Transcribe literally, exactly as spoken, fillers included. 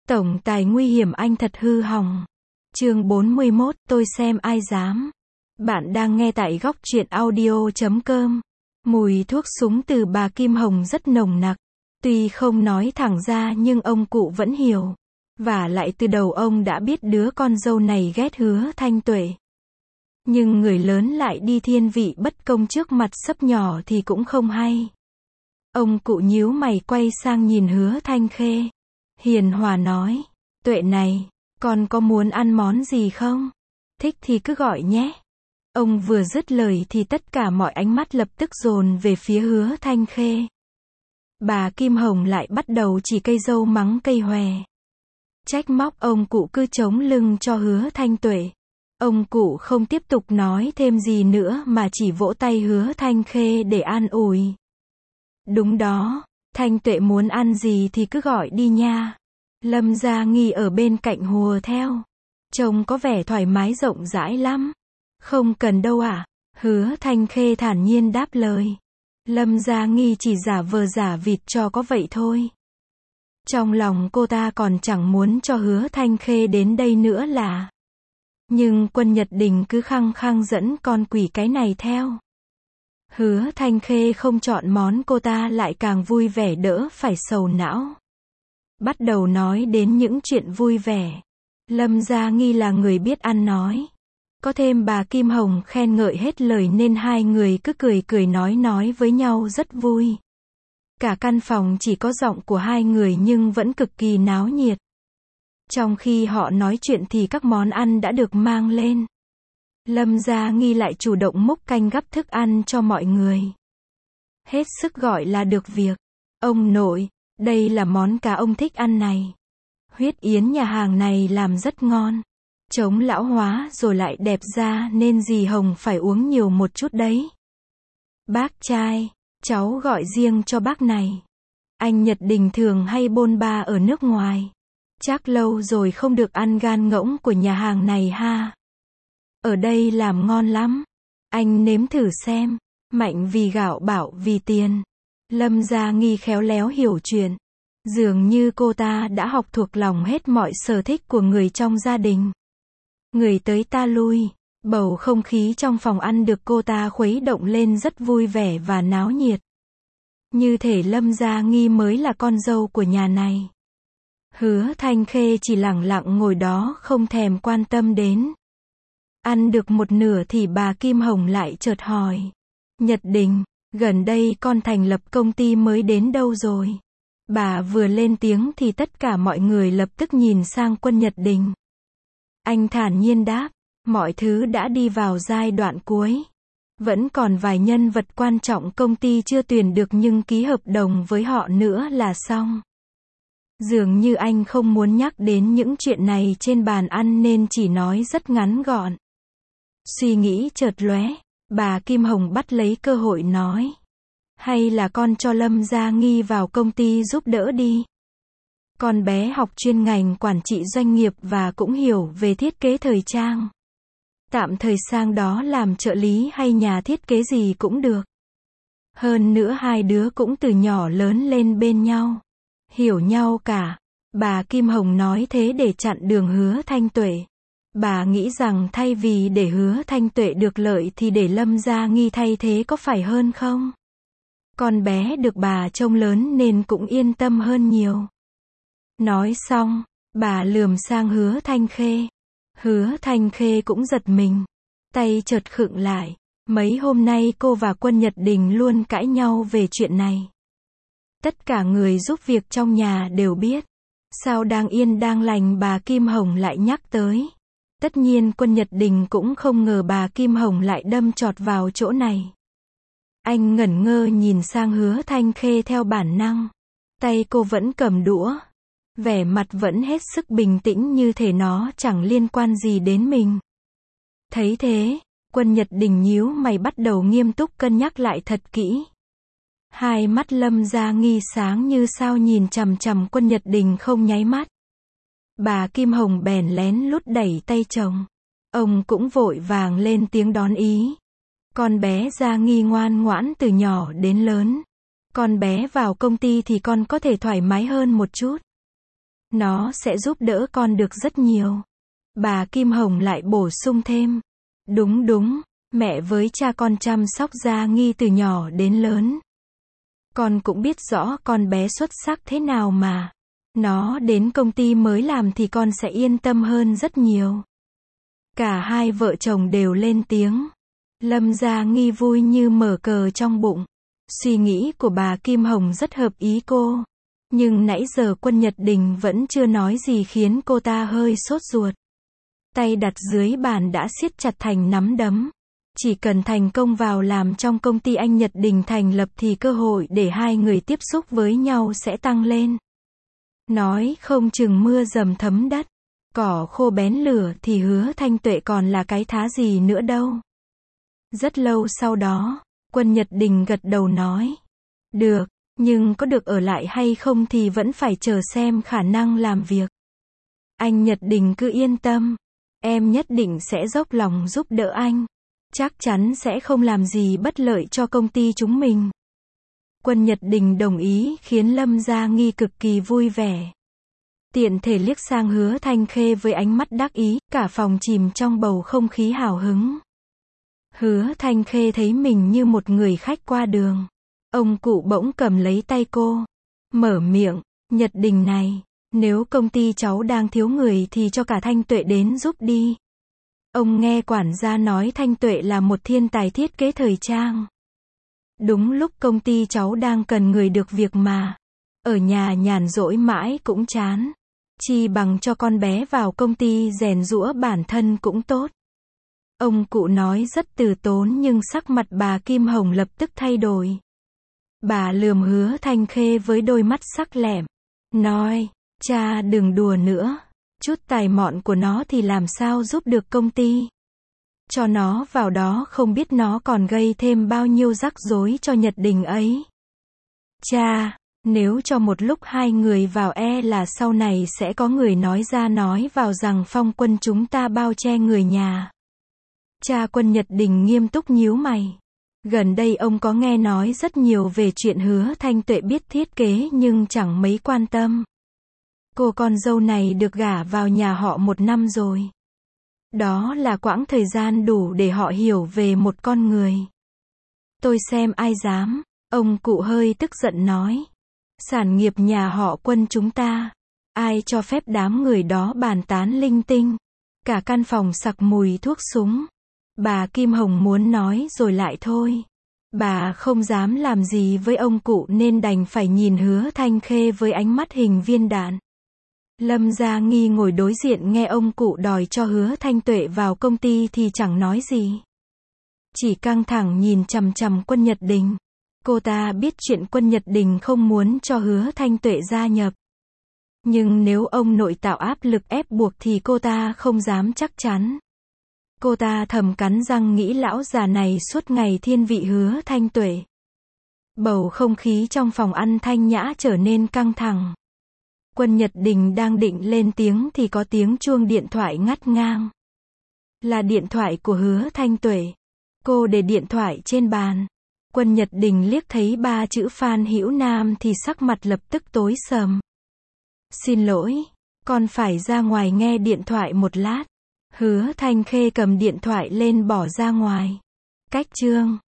Tổng tài nguy hiểm anh thật hư hỏng. Chương bốn mươi mốt, tôi xem ai dám. Bạn đang nghe tại góc truyện audio chấm com. Mùi thuốc súng từ bà Kim Hồng rất nồng nặc. Tuy không nói thẳng ra nhưng ông cụ vẫn hiểu. Và lại từ đầu ông đã biết đứa con dâu này ghét Hứa Thanh Tuệ. Nhưng người lớn lại đi thiên vị bất công trước mặt sấp nhỏ thì cũng không hay. Ông cụ nhíu mày quay sang nhìn Hứa Thanh Khê. Hiền hòa nói, Tuệ này, con có muốn ăn món gì không? Thích thì cứ gọi nhé. Ông vừa dứt lời thì tất cả mọi ánh mắt lập tức dồn về phía Hứa Thanh Khê. Bà Kim Hồng lại bắt đầu chỉ cây dâu mắng cây hòe. Trách móc ông cụ cứ chống lưng cho Hứa Thanh Tuệ. Ông cụ không tiếp tục nói thêm gì nữa mà chỉ vỗ tay Hứa Thanh Khê để an ủi. Đúng đó, Thanh Tuệ muốn ăn gì thì cứ gọi đi nha. Lâm Gia Nghi ở bên cạnh hùa theo. Trông có vẻ thoải mái rộng rãi lắm. Không cần đâu ạ. À? Hứa Thanh Khê thản nhiên đáp lời. Lâm Gia Nghi chỉ giả vờ giả vịt cho có vậy thôi. Trong lòng cô ta còn chẳng muốn cho Hứa Thanh Khê đến đây nữa là. Nhưng Quân Nhật Đình cứ khăng khăng dẫn con quỷ cái này theo. Hứa Thanh Khê không chọn món cô ta lại càng vui vẻ đỡ phải sầu não. Bắt đầu nói đến những chuyện vui vẻ. Lâm Gia Nghi là người biết ăn nói. Có thêm bà Kim Hồng khen ngợi hết lời nên hai người cứ cười cười nói nói với nhau rất vui. Cả căn phòng chỉ có giọng của hai người nhưng vẫn cực kỳ náo nhiệt. Trong khi họ nói chuyện thì các món ăn đã được mang lên. Lâm Gia Nghi lại chủ động múc canh gắp thức ăn cho mọi người. Hết sức gọi là được việc. Ông nội, đây là món cá ông thích ăn này. Huyết yến nhà hàng này làm rất ngon. Chống lão hóa rồi lại đẹp da nên dì Hồng phải uống nhiều một chút đấy. Bác trai, cháu gọi riêng cho bác này. Anh Nhật Đình thường hay bôn ba ở nước ngoài. Chắc lâu rồi không được ăn gan ngỗng của nhà hàng này ha. Ở đây làm ngon lắm. Anh nếm thử xem. Mạnh vì gạo bảo vì tiền. Lâm Gia Nghi khéo léo hiểu chuyện. Dường như cô ta đã học thuộc lòng hết mọi sở thích của người trong gia đình. Người tới ta lui. Bầu không khí trong phòng ăn được cô ta khuấy động lên rất vui vẻ và náo nhiệt. Như thể Lâm Gia Nghi mới là con dâu của nhà này. Hứa Thanh Khê chỉ lẳng lặng ngồi đó không thèm quan tâm đến. Ăn được một nửa thì bà Kim Hồng lại chợt hỏi. Nhật Đình, gần đây con thành lập công ty mới đến đâu rồi? Bà vừa lên tiếng thì tất cả mọi người lập tức nhìn sang Quân Nhật Đình. Anh thản nhiên đáp, mọi thứ đã đi vào giai đoạn cuối. Vẫn còn vài nhân vật quan trọng công ty chưa tuyển được nhưng ký hợp đồng với họ nữa là xong. Dường như anh không muốn nhắc đến những chuyện này trên bàn ăn nên chỉ nói rất ngắn gọn. Suy nghĩ chợt lóe, bà Kim Hồng bắt lấy cơ hội nói. Hay là con cho Lâm Gia Nghi vào công ty giúp đỡ đi. Con bé học chuyên ngành quản trị doanh nghiệp và cũng hiểu về thiết kế thời trang. Tạm thời sang đó làm trợ lý hay nhà thiết kế gì cũng được. Hơn nữa hai đứa cũng từ nhỏ lớn lên bên nhau. Hiểu nhau cả. Bà Kim Hồng nói thế để chặn đường Hứa Thanh Tuệ. Bà nghĩ rằng thay vì để Hứa Thanh Tuệ được lợi thì để Lâm Gia Nghi thay thế có phải hơn không? Con bé được bà trông lớn nên cũng yên tâm hơn nhiều. Nói xong, bà lườm sang Hứa Thanh Khê. Hứa Thanh Khê cũng giật mình. Tay chợt khựng lại. Mấy hôm nay cô và Quân Nhật Đình luôn cãi nhau về chuyện này. Tất cả người giúp việc trong nhà đều biết. Sao đang yên đang lành bà Kim Hồng lại nhắc tới. Tất nhiên Quân Nhật Đình cũng không ngờ bà Kim Hồng lại đâm chọt vào chỗ này. Anh ngẩn ngơ nhìn sang Hứa Thanh Khê theo bản năng. Tay cô vẫn cầm đũa. Vẻ mặt vẫn hết sức bình tĩnh như thể nó chẳng liên quan gì đến mình. Thấy thế, Quân Nhật Đình nhíu mày bắt đầu nghiêm túc cân nhắc lại thật kỹ. Hai mắt Lâm Gia Nghi sáng như sao nhìn chằm chằm Quân Nhật Đình không nháy mắt. Bà Kim Hồng bèn lén lút đẩy tay chồng. Ông cũng vội vàng lên tiếng đón ý. Con bé Gia Nghi ngoan ngoãn từ nhỏ đến lớn. Con bé vào công ty thì con có thể thoải mái hơn một chút. Nó sẽ giúp đỡ con được rất nhiều. Bà Kim Hồng lại bổ sung thêm. Đúng đúng, mẹ với cha con chăm sóc Gia Nghi từ nhỏ đến lớn. Con cũng biết rõ con bé xuất sắc thế nào mà. Nó đến công ty mới làm thì con sẽ yên tâm hơn rất nhiều. Cả hai vợ chồng đều lên tiếng. Lâm Gia Nghi vui như mở cờ trong bụng. Suy nghĩ của bà Kim Hồng rất hợp ý cô. Nhưng nãy giờ Quân Nhật Đình vẫn chưa nói gì khiến cô ta hơi sốt ruột. Tay đặt dưới bàn đã siết chặt thành nắm đấm. Chỉ cần thành công vào làm trong công ty anh Nhật Đình thành lập thì cơ hội để hai người tiếp xúc với nhau sẽ tăng lên. Nói không chừng mưa dầm thấm đất. Cỏ khô bén lửa thì Hứa Thanh Tuệ còn là cái thá gì nữa đâu. Rất lâu sau đó, Quân Nhật Đình gật đầu nói. Được, nhưng có được ở lại hay không thì vẫn phải chờ xem khả năng làm việc. Anh Nhật Đình cứ yên tâm. Em nhất định sẽ dốc lòng giúp đỡ anh. Chắc chắn sẽ không làm gì bất lợi cho công ty chúng mình. Quân Nhật Đình đồng ý khiến Lâm Gia Nghi cực kỳ vui vẻ. Tiện thể liếc sang Hứa Thanh Khê với ánh mắt đắc ý, cả phòng chìm trong bầu không khí hào hứng. Hứa Thanh Khê thấy mình như một người khách qua đường. Ông cụ bỗng cầm lấy tay cô. Mở miệng, Nhật Đình này, nếu công ty cháu đang thiếu người thì cho cả Thanh Tuệ đến giúp đi. Ông nghe quản gia nói Thanh Tuệ là một thiên tài thiết kế thời trang. Đúng lúc công ty cháu đang cần người được việc mà. Ở nhà nhàn rỗi mãi cũng chán. Chi bằng cho con bé vào công ty rèn giũa bản thân cũng tốt. Ông cụ nói rất từ tốn nhưng sắc mặt bà Kim Hồng lập tức thay đổi. Bà lườm Hứa Thanh Khê với đôi mắt sắc lẹm. Nói, cha đừng đùa nữa. Chút tài mọn của nó thì làm sao giúp được công ty. Cho nó vào đó không biết nó còn gây thêm bao nhiêu rắc rối cho Nhật Đình ấy. Cha, nếu cho một lúc hai người vào e là sau này sẽ có người nói ra nói vào rằng Phong Quân chúng ta bao che người nhà. Cha Quân Nhật Đình nghiêm túc nhíu mày. Gần đây ông có nghe nói rất nhiều về chuyện Hứa Thanh Tuệ biết thiết kế nhưng chẳng mấy quan tâm. Cô con dâu này được gả vào nhà họ một năm rồi. Đó là quãng thời gian đủ để họ hiểu về một con người. Tôi xem ai dám, ông cụ hơi tức giận nói. Sản nghiệp nhà họ Quân chúng ta, ai cho phép đám người đó bàn tán linh tinh. Cả căn phòng sặc mùi thuốc súng. Bà Kim Hồng muốn nói rồi lại thôi. Bà không dám làm gì với ông cụ nên đành phải nhìn Hứa Thanh Khê với ánh mắt hình viên đạn. Lâm Gia Nghi ngồi đối diện nghe ông cụ đòi cho Hứa Thanh Tuệ vào công ty thì chẳng nói gì. Chỉ căng thẳng nhìn chằm chằm Quân Nhật Đình. Cô ta biết chuyện Quân Nhật Đình không muốn cho Hứa Thanh Tuệ gia nhập. Nhưng nếu ông nội tạo áp lực ép buộc thì cô ta không dám chắc chắn. Cô ta thầm cắn răng nghĩ lão già này suốt ngày thiên vị Hứa Thanh Tuệ. Bầu không khí trong phòng ăn thanh nhã trở nên căng thẳng. Quân Nhật Đình đang định lên tiếng thì có tiếng chuông điện thoại ngắt ngang. Là điện thoại của Hứa Thanh Tuệ. Cô để điện thoại trên bàn. Quân Nhật Đình liếc thấy ba chữ Phan Hữu Nam thì sắc mặt lập tức tối sầm. Xin lỗi, con phải ra ngoài nghe điện thoại một lát. Hứa Thanh Khê cầm điện thoại lên bỏ ra ngoài. Cách chương